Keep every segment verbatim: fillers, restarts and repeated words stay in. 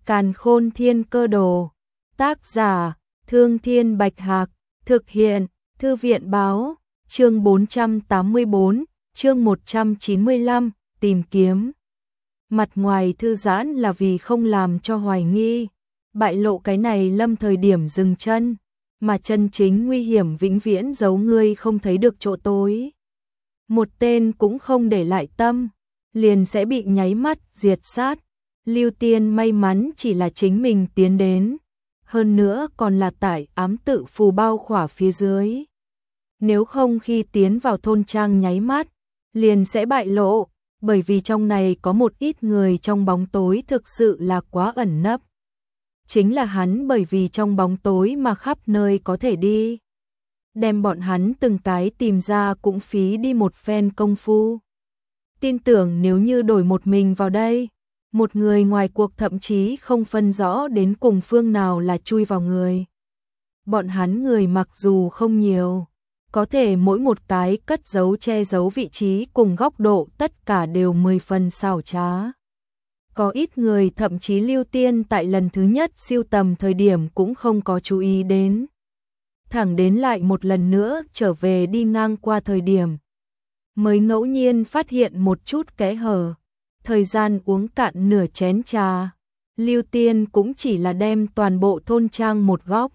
Càn Khôn Thiên Cơ Đồ. Tác giả: Thương Thiên Bạch Hạc. Thực hiện: Thư viện báo. Chương bốn trăm tám mươi bốn, chương một trăm chín mươi lăm, tìm kiếm. Mặt ngoài thư giãn là vì không làm cho hoài nghi, bại lộ cái này lâm thời điểm dừng chân, mà chân chính nguy hiểm vĩnh viễn giấu ngươi không thấy được chỗ tối. Một tên cũng không để lại tâm, liền sẽ bị nháy mắt diệt sát. Lưu Tiên may mắn chỉ là chính mình tiến đến, hơn nữa còn là tại ám tự phù bao khỏa phía dưới. Nếu không khi tiến vào thôn trang nháy mắt, liền sẽ bại lộ, bởi vì trong này có một ít người trong bóng tối thực sự là quá ẩn nấp. Chính là hắn bởi vì trong bóng tối mà khắp nơi có thể đi. Đem bọn hắn từng cái tìm ra cũng phí đi một phen công phu. Tin tưởng nếu như đổi một mình vào đây, một người ngoài cuộc thậm chí không phân rõ đến cùng phương nào là chui vào người. Bọn hắn người mặc dù không nhiều, có thể mỗi một cái cất giấu che giấu vị trí cùng góc độ tất cả đều mười phần xảo trá. Có ít người thậm chí Lưu Tiên tại lần thứ nhất siêu tầm thời điểm cũng không có chú ý đến. Thẳng đến lại một lần nữa trở về đi ngang qua thời điểm, mới ngẫu nhiên phát hiện một chút kẽ hở. Thời gian uống cạn nửa chén trà, Lưu Tiên cũng chỉ là đem toàn bộ thôn trang một góc.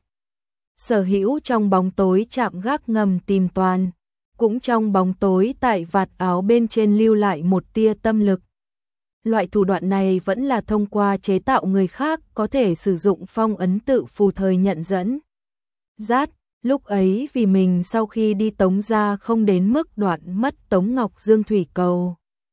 Sở hữu trong bóng tối chạm gác ngầm tìm toàn, cũng trong bóng tối tại vạt áo bên trên lưu lại một tia tâm lực. Loại thủ đoạn này vẫn là thông qua chế tạo người khác có thể sử dụng phong ấn tự phù thời nhận dẫn. Rát, lúc ấy vì mình sau khi đi Tống ra không đến mức đoạn mất Tống Ngọc Dương thủy cầu.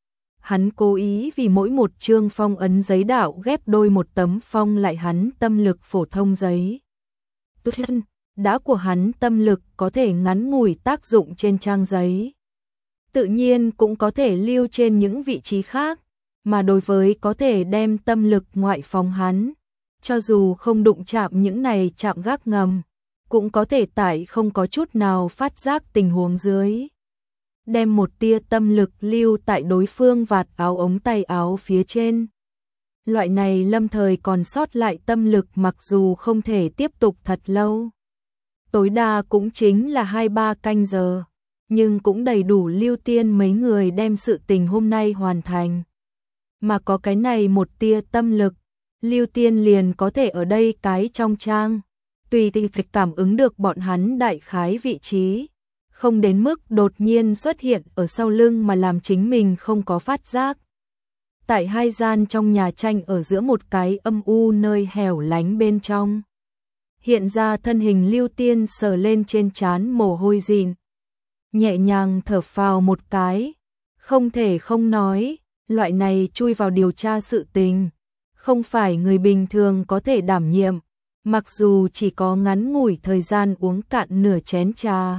Hắn cố ý vì mỗi một chương phong ấn giấy đạo ghép đôi một tấm phong lại hắn tâm lực phổ thông giấy. Tốt hơn, đã của hắn tâm lực có thể ngắn ngủi tác dụng trên trang giấy. Tự nhiên cũng có thể lưu trên những vị trí khác, mà đối với có thể đem tâm lực ngoại phóng hắn, cho dù không đụng chạm những này chạm gác ngầm, cũng có thể tại không có chút nào phát giác tình huống dưới. Đem một tia tâm lực lưu tại đối phương vạt áo ống tay áo phía trên. Loại này lâm thời còn sót lại tâm lực mặc dù không thể tiếp tục thật lâu, tối đa cũng chính là hai ba canh giờ, nhưng cũng đầy đủ Lưu Tiên mấy người đem sự tình hôm nay hoàn thành. Mà có cái này một tia tâm lực, Lưu Tiên liền có thể ở đây cái trong trang, tùy tình thực cảm ứng được bọn hắn đại khái vị trí, không đến mức đột nhiên xuất hiện ở sau lưng mà làm chính mình không có phát giác. Tại hai gian trong nhà tranh ở giữa một cái âm u nơi hẻo lánh bên trong, hiện ra thân hình Lưu Tiên sờ lên trên trán mồ hôi dịn, nhẹ nhàng thở phào một cái, không thể không nói, loại này chui vào điều tra sự tình, không phải người bình thường có thể đảm nhiệm, mặc dù chỉ có ngắn ngủi thời gian uống cạn nửa chén trà.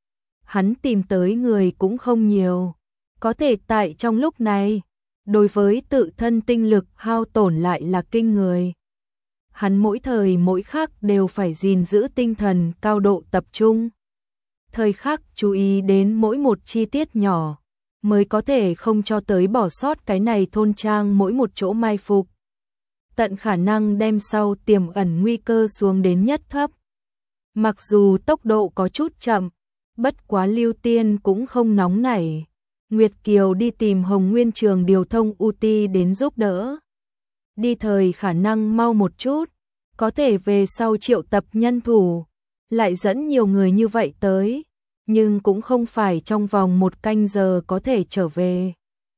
Hắn tìm tới người cũng không nhiều, có thể tại trong lúc này, đối với tự thân tinh lực hao tổn lại là kinh người. Hắn mỗi thời mỗi khắc đều phải gìn giữ tinh thần cao độ tập trung. Thời khắc chú ý đến mỗi một chi tiết nhỏ, mới có thể không cho tới bỏ sót cái này thôn trang mỗi một chỗ mai phục. Tận khả năng đem sau tiềm ẩn nguy cơ xuống đến nhất thấp. Mặc dù tốc độ có chút chậm, bất quá Lưu Tiên cũng không nóng nảy. Nguyệt Kiều đi tìm Hồng Nguyên Trường điều thông u ti đến giúp đỡ. Đi thời khả năng mau một chút, có thể về sau triệu tập nhân thủ, lại dẫn nhiều người như vậy tới, nhưng cũng không phải trong vòng một canh giờ có thể trở về.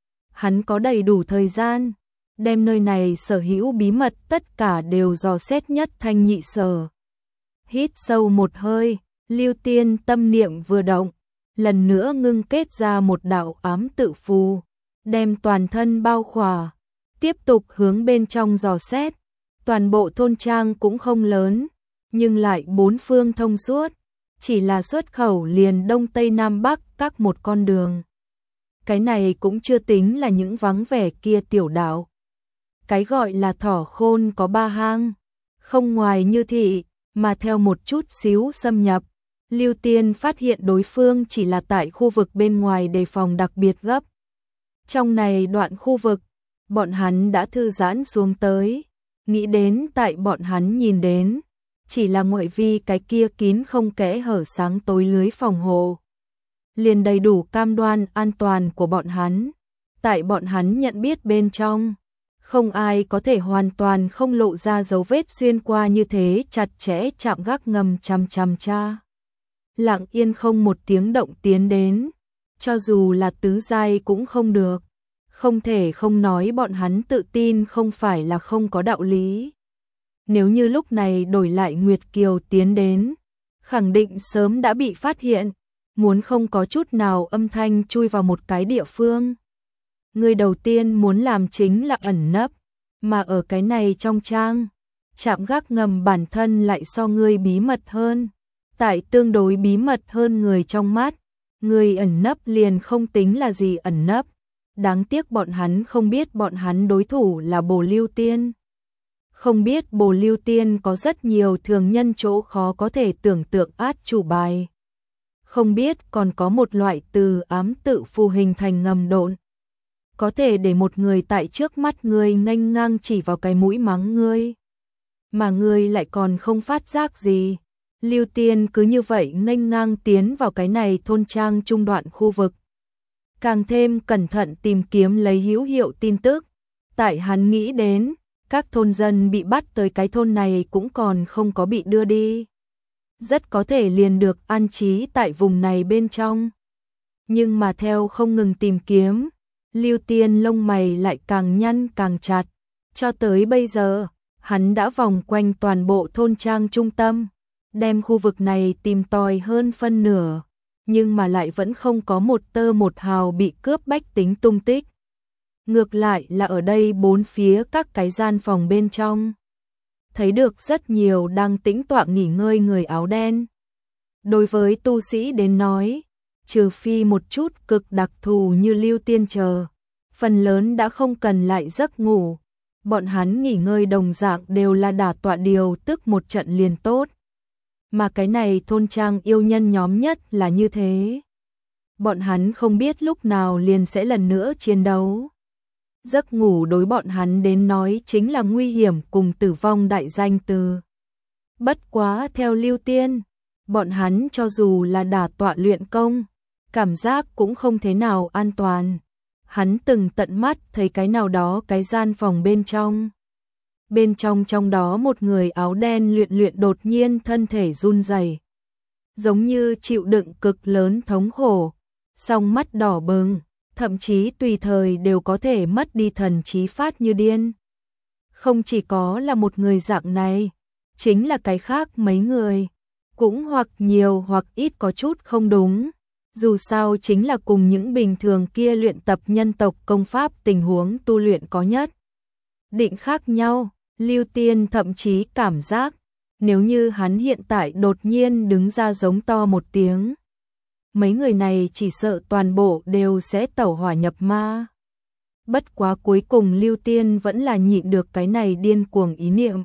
Hắn có đầy đủ thời gian, đem nơi này sở hữu bí mật tất cả đều dò xét nhất thanh nhị sở. Hít sâu một hơi, Lưu Tiên tâm niệm vừa động, lần nữa ngưng kết ra một đạo ám tự phù, đem toàn thân bao khỏa, tiếp tục hướng bên trong dò xét. Toàn bộ thôn trang cũng không lớn, nhưng lại bốn phương thông suốt, chỉ là xuất khẩu liền đông tây nam bắc các một con đường. Cái này cũng chưa tính là những vắng vẻ kia tiểu đạo. Cái gọi là thỏ khôn có ba hang, không ngoài như thị, mà theo một chút xíu xâm nhập, Lưu Tiên phát hiện đối phương chỉ là tại khu vực bên ngoài đề phòng đặc biệt gấp. Trong này đoạn khu vực, bọn hắn đã thư giãn xuống tới, Nghĩ đến tại bọn hắn nhìn đến, chỉ là ngoại vi cái kia kín không kẽ hở sáng tối lưới phòng hộ. Liền đầy đủ cam đoan an toàn của bọn hắn. Tại bọn hắn nhận biết bên trong, không ai có thể hoàn toàn không lộ ra dấu vết xuyên qua như thế chặt chẽ chạm gác ngầm chằm chằm cha. Lặng yên không một tiếng động tiến đến, cho dù là tứ giai cũng không được. Không thể không nói bọn hắn tự tin không phải là không có đạo lý. Nếu như lúc này đổi lại Nguyệt Kiều tiến đến, khẳng định sớm đã bị phát hiện, muốn không có chút nào âm thanh chui vào một cái địa phương. Người đầu tiên muốn làm chính là ẩn nấp, mà ở cái này trong trang, trạm gác ngầm bản thân lại so ngươi bí mật hơn. Tại tương đối bí mật hơn người trong mắt, người ẩn nấp liền không tính là gì ẩn nấp. Đáng tiếc bọn hắn không biết bọn hắn đối thủ là Bồ Lưu Tiên. Không biết Bồ Lưu Tiên có rất nhiều thường nhân chỗ khó có thể tưởng tượng át chủ bài. Không biết còn có một loại từ ám tự phù hình thành ngầm độn. Có thể để một người tại trước mắt ngươi nghênh ngang chỉ vào cái mũi mắng ngươi. Mà ngươi lại còn không phát giác gì. Lưu Tiên cứ như vậy nghênh ngang tiến vào cái này thôn trang trung đoạn khu vực. Càng thêm cẩn thận tìm kiếm lấy hữu hiệu tin tức. Tại hắn nghĩ đến, các thôn dân bị bắt tới cái thôn này cũng còn không có bị đưa đi. Rất có thể liền được an trí tại vùng này bên trong. Nhưng mà theo không ngừng tìm kiếm, Lưu Tiên lông mày lại càng nhăn càng chặt. Cho tới bây giờ, hắn đã vòng quanh toàn bộ thôn trang trung tâm, đem khu vực này tìm tòi hơn phân nửa, nhưng mà lại vẫn không có một tơ một hào bị cướp bách tính tung tích. Ngược lại là ở đây bốn phía các cái gian phòng bên trong, thấy được rất nhiều đang tĩnh tọa nghỉ ngơi người áo đen. Đối với tu sĩ đến nói, trừ phi một chút cực đặc thù như Lưu Tiên chờ, phần lớn đã không cần lại giấc ngủ. Bọn hắn nghỉ ngơi đồng dạng đều là đả tọa điều tức một trận liền tốt. Mà cái này thôn trang yêu nhân nhóm nhất là như thế. Bọn hắn không biết lúc nào liền sẽ lần nữa chiến đấu. Giấc ngủ đối bọn hắn đến nói chính là nguy hiểm cùng tử vong đại danh từ. Bất quá theo Lưu Tiên, bọn hắn cho dù là đả tọa luyện công, cảm giác cũng không thế nào an toàn. Hắn từng tận mắt thấy cái nào đó cái gian phòng bên trong. Bên trong trong đó một người áo đen luyện luyện đột nhiên thân thể run rẩy, giống như chịu đựng cực lớn thống khổ, song mắt đỏ bừng, thậm chí tùy thời đều có thể mất đi thần trí phát như điên. Không chỉ có là một người dạng này, chính là cái khác mấy người, cũng hoặc nhiều hoặc ít có chút không đúng. Dù sao chính là cùng những bình thường kia luyện tập nhân tộc công pháp tình huống tu luyện có nhất định khác nhau. Lưu Tiên thậm chí cảm giác, nếu như hắn hiện tại đột nhiên đứng ra giống to một tiếng, mấy người này chỉ sợ toàn bộ đều sẽ tẩu hỏa nhập ma. Bất quá cuối cùng Lưu Tiên vẫn là nhịn được cái này điên cuồng ý niệm.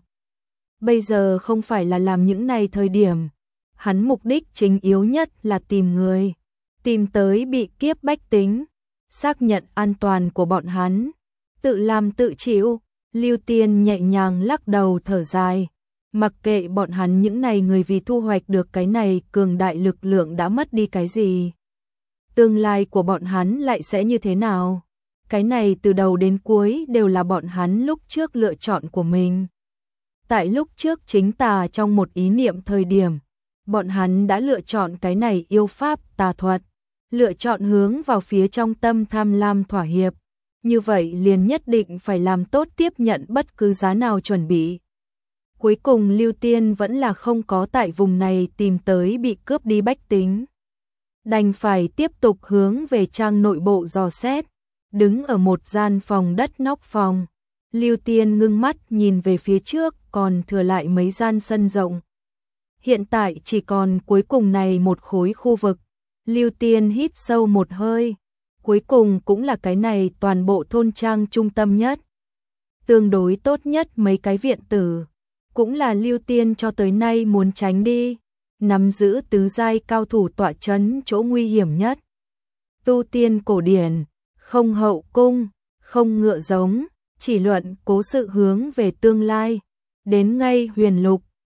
Bây giờ không phải là làm những này thời điểm, hắn mục đích chính yếu nhất là tìm người, tìm tới bị kiếp bách tính, xác nhận an toàn của bọn hắn, tự làm tự chịu. Lưu Tiên nhẹ nhàng lắc đầu thở dài, mặc kệ bọn hắn những này người vì thu hoạch được cái này cường đại lực lượng đã mất đi cái gì. Tương lai của bọn hắn lại sẽ như thế nào? Cái này từ đầu đến cuối đều là bọn hắn lúc trước lựa chọn của mình. Tại lúc trước chính tà trong một ý niệm thời điểm, bọn hắn đã lựa chọn cái này yêu pháp tà thuật, lựa chọn hướng vào phía trong tâm tham lam thỏa hiệp. Như vậy liền nhất định phải làm tốt tiếp nhận bất cứ giá nào chuẩn bị. Cuối cùng Lưu Tiên vẫn là không có tại vùng này tìm tới bị cướp đi bách tính. Đành phải tiếp tục hướng về trang nội bộ dò xét. Đứng ở một gian phòng đất nóc phòng, Lưu Tiên ngưng mắt nhìn về phía trước còn thừa lại mấy gian sân rộng. Hiện tại chỉ còn cuối cùng này một khối khu vực. Lưu Tiên hít sâu một hơi. Cuối cùng cũng là cái này toàn bộ thôn trang trung tâm nhất. Tương đối tốt nhất mấy cái viện tử. Cũng là Lưu Tiên cho tới nay muốn tránh đi. Nắm giữ tứ giai cao thủ tọa chấn chỗ nguy hiểm nhất. Tu tiên cổ điển, không hậu cung, không ngựa giống, chỉ luận cố sự hướng về tương lai. Đến ngay huyền lục,